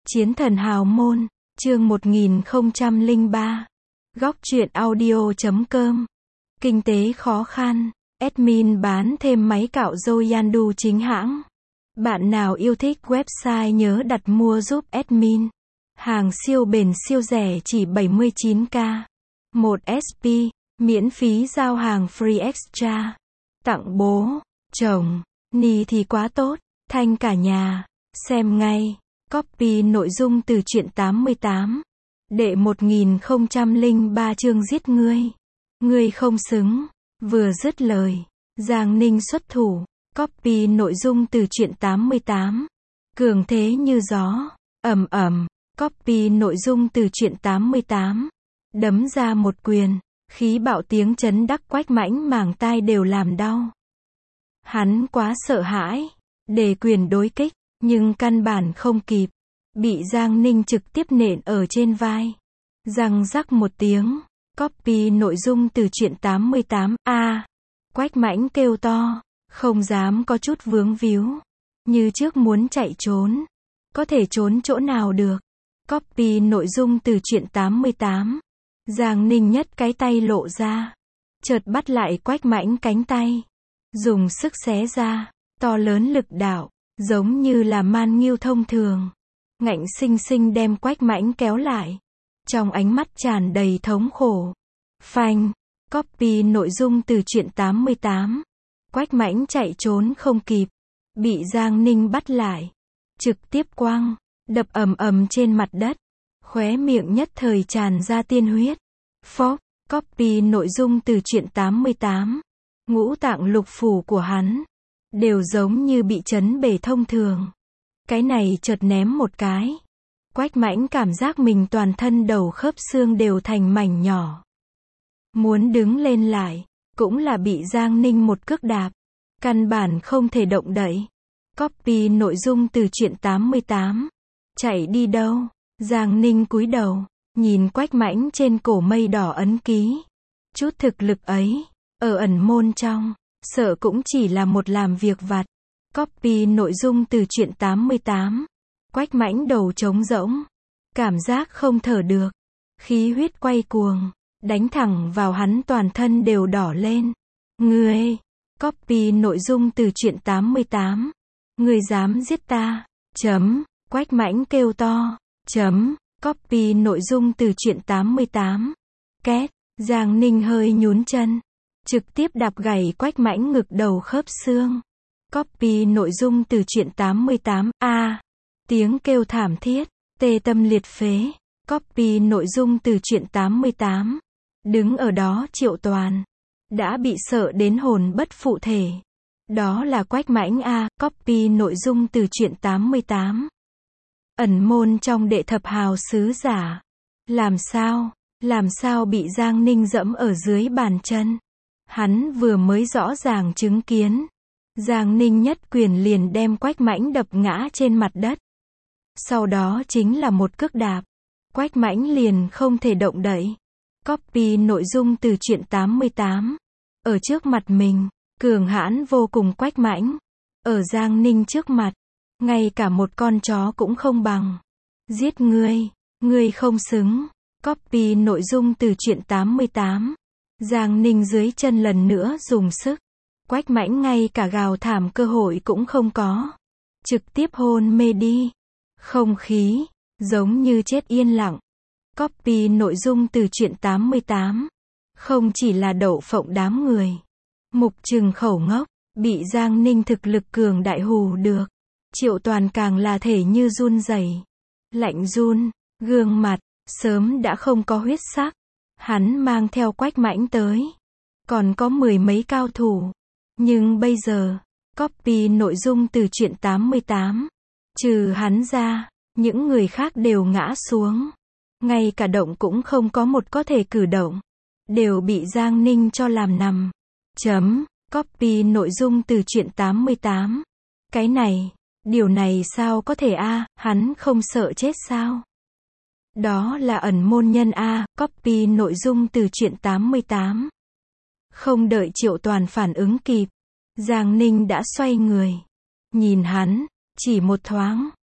Chiến thần hào môn, chương 1003. Góc truyện audio.com. Kinh tế khó khăn, admin bán thêm máy cạo râu Yandu chính hãng. Bạn nào yêu thích website nhớ đặt mua giúp admin. Hàng siêu bền siêu rẻ chỉ 79k. 1 SP, miễn phí giao hàng free extra. Tặng bố, chồng, ni thì quá tốt, thanh cả nhà. Xem ngay. Copy nội dung từ truyện 88. Đệ 1003 chương giết ngươi. Ngươi không xứng. Vừa dứt lời, Giang Ninh xuất thủ. Copy nội dung từ truyện 88. Cường thế như gió. Ầm ầm. Copy nội dung từ truyện 88. Đấm ra một quyền. Khí bạo tiếng chấn đắc Quách Mãnh màng tai đều làm đau. Hắn quá sợ hãi. Đề quyền đối kích. Nhưng căn bản không kịp. Bị Giang Ninh trực tiếp nện ở trên vai. Răng rắc một tiếng. Copy nội dung từ truyện 88. Quách Mãnh kêu to. Không dám có chút vướng víu. Như trước muốn chạy trốn. Có thể trốn chỗ nào được. Copy nội dung từ truyện 88. Giang Ninh nhất cái tay lộ ra. Chợt bắt lại Quách Mãnh cánh tay. Dùng sức xé ra. To lớn lực đạo. Giống như là man nghiêu thông thường. Ngạnh sinh sinh đem Quách Mãnh kéo lại. Trong ánh mắt tràn đầy thống khổ. Phanh. Copy nội dung từ truyện 88. Quách Mãnh chạy trốn không kịp. Bị Giang Ninh bắt lại. Trực tiếp quăng. Đập ầm ầm trên mặt đất. Khóe miệng nhất thời tràn ra tiên huyết. Phốc. Copy nội dung từ truyện 88. Ngũ tạng lục phủ của hắn. Đều giống như bị chấn bể thông thường. Cái này chợt ném một cái. Quách Mãnh cảm giác mình toàn thân đầu khớp xương đều thành mảnh nhỏ. Muốn đứng lên lại, cũng là bị Giang Ninh một cước đạp. Căn bản không thể động đậy. Copy nội dung từ truyện 88. Chạy đi đâu? Giang Ninh cúi đầu, nhìn Quách Mãnh trên cổ mây đỏ ấn ký. Chút thực lực ấy, ở ẩn môn trong, sợ cũng chỉ là một làm việc vặt. Copy nội dung từ truyện 88. Quách Mãnh đầu trống rỗng. Cảm giác không thở được. Khí huyết quay cuồng. Đánh thẳng vào hắn toàn thân đều đỏ lên. Ngươi. Copy nội dung từ truyện 88. Ngươi dám giết ta. Quách Mãnh kêu to. Copy nội dung từ truyện 88. Két. Giang Ninh hơi nhún chân. Trực tiếp đạp gãy Quách Mãnh ngực đầu khớp xương. Copy nội dung từ truyện 88. Tiếng kêu thảm thiết, tê tâm liệt phế. Copy nội dung từ truyện 88. Đứng ở đó Triệu Toàn. Đã bị sợ đến hồn bất phụ thể. Đó là Quách Mãnh Copy nội dung từ truyện 88. Ẩn môn trong đệ thập hào sứ giả. Làm sao bị Giang Ninh dẫm ở dưới bàn chân. Hắn vừa mới rõ ràng chứng kiến. Giang Ninh nhất quyền liền đem Quách Mãnh đập ngã trên mặt đất. Sau đó chính là một cước đạp. Quách Mãnh liền không thể động đậy. Copy nội dung từ truyện 88. Ở trước mặt mình, cường hãn vô cùng Quách Mãnh. Ở Giang Ninh trước mặt, ngay cả một con chó cũng không bằng. Giết ngươi không xứng. Copy nội dung từ truyện 88. Giang Ninh dưới chân lần nữa dùng sức. Quách Mãnh ngay cả gào thảm cơ hội cũng không có. Trực tiếp hôn mê đi. Không khí, giống như chết yên lặng. Copy nội dung từ truyện 88. Không chỉ là đậu phộng đám người. Mục Trừng khẩu ngốc, bị Giang Ninh thực lực cường đại hù được. Triệu Toàn càng là thể như run rẩy. Lạnh run, gương mặt, sớm đã không có huyết sắc. Hắn mang theo Quách Mãnh tới. Còn có mười mấy cao thủ. Nhưng bây giờ, copy nội dung từ truyện 88. Trừ hắn ra, những người khác đều ngã xuống. Ngay cả động cũng không có một có thể cử động. Đều bị Giang Ninh cho làm nằm. Copy nội dung từ truyện 88. Cái này, điều này sao có thể hắn không sợ chết sao? Đó là ẩn môn nhân copy nội dung từ truyện 88. Không đợi Triệu Toàn phản ứng kịp. Giang Ninh đã xoay người. Nhìn hắn, chỉ một thoáng.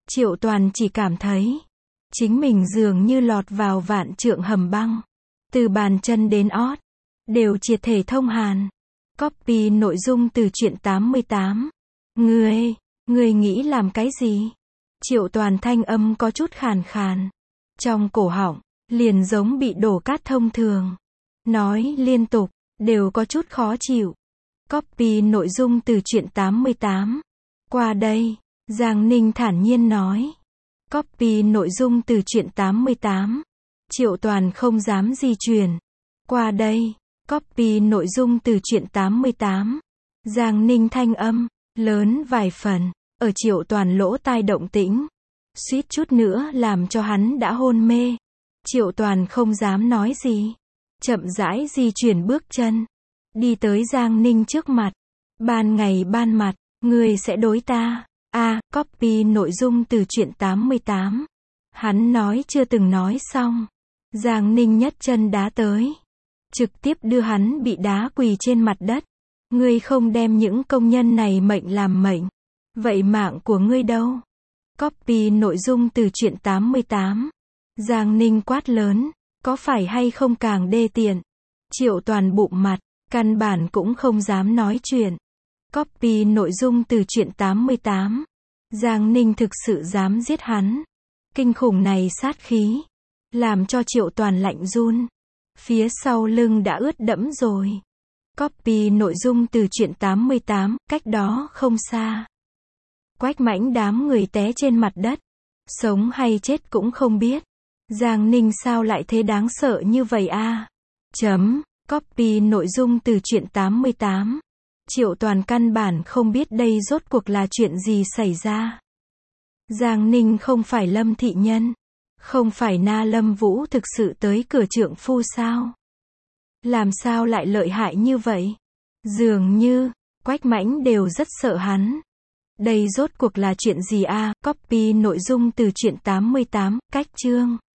Triệu Toàn chỉ cảm thấy chính mình dường như lọt vào vạn trượng hầm băng. Từ bàn chân đến ót, đều triệt thể thông hàn. Copy nội dung từ truyện 88. Ngươi nghĩ làm cái gì? Triệu Toàn thanh âm có chút khàn khàn. Trong cổ họng, liền giống bị đổ cát thông thường. Nói liên tục, đều có chút khó chịu. Copy nội dung từ truyện 88. Qua đây, Giang Ninh thản nhiên nói. Copy nội dung từ truyện 88. Triệu Toàn không dám di chuyển. Qua đây, copy nội dung từ truyện 88. Giang Ninh thanh âm, lớn vài phần, ở Triệu Toàn lỗ tai động tĩnh. Suýt chút nữa làm cho hắn đã hôn mê. Triệu Toàn không dám nói gì. Chậm rãi di chuyển bước chân. Đi tới Giang Ninh trước mặt. Ban ngày ban mặt, ngươi sẽ đối ta. Copy nội dung từ truyện 88. Hắn nói chưa từng nói xong. Giang Ninh nhất chân đá tới. Trực tiếp đưa hắn bị đá quỳ trên mặt đất. Ngươi không đem những công nhân này mệnh làm mệnh. Vậy mạng của ngươi đâu? Copy nội dung từ truyện 88. Giang Ninh quát lớn. Có phải hay không càng đê tiện? Triệu Toàn bụng mặt, căn bản cũng không dám nói chuyện. Copy nội dung từ truyện 88. Giang Ninh thực sự dám giết hắn. Kinh khủng này sát khí, làm cho Triệu Toàn lạnh run. Phía sau lưng đã ướt đẫm rồi. Copy nội dung từ truyện 88, cách đó không xa. Quách Mãnh đám người té trên mặt đất. Sống hay chết cũng không biết. Giang Ninh sao lại thế đáng sợ như vậy a? Copy nội dung từ truyện 88. Triệu Toàn căn bản không biết đây rốt cuộc là chuyện gì xảy ra. Giang Ninh không phải Lâm thị nhân. Không phải Na Lâm Vũ thực sự tới cửa trượng phu sao? Làm sao lại lợi hại như vậy? Dường như, Quách Mãnh đều rất sợ hắn. Đây rốt cuộc là chuyện gì a? Copy nội dung từ truyện 88, cách chương.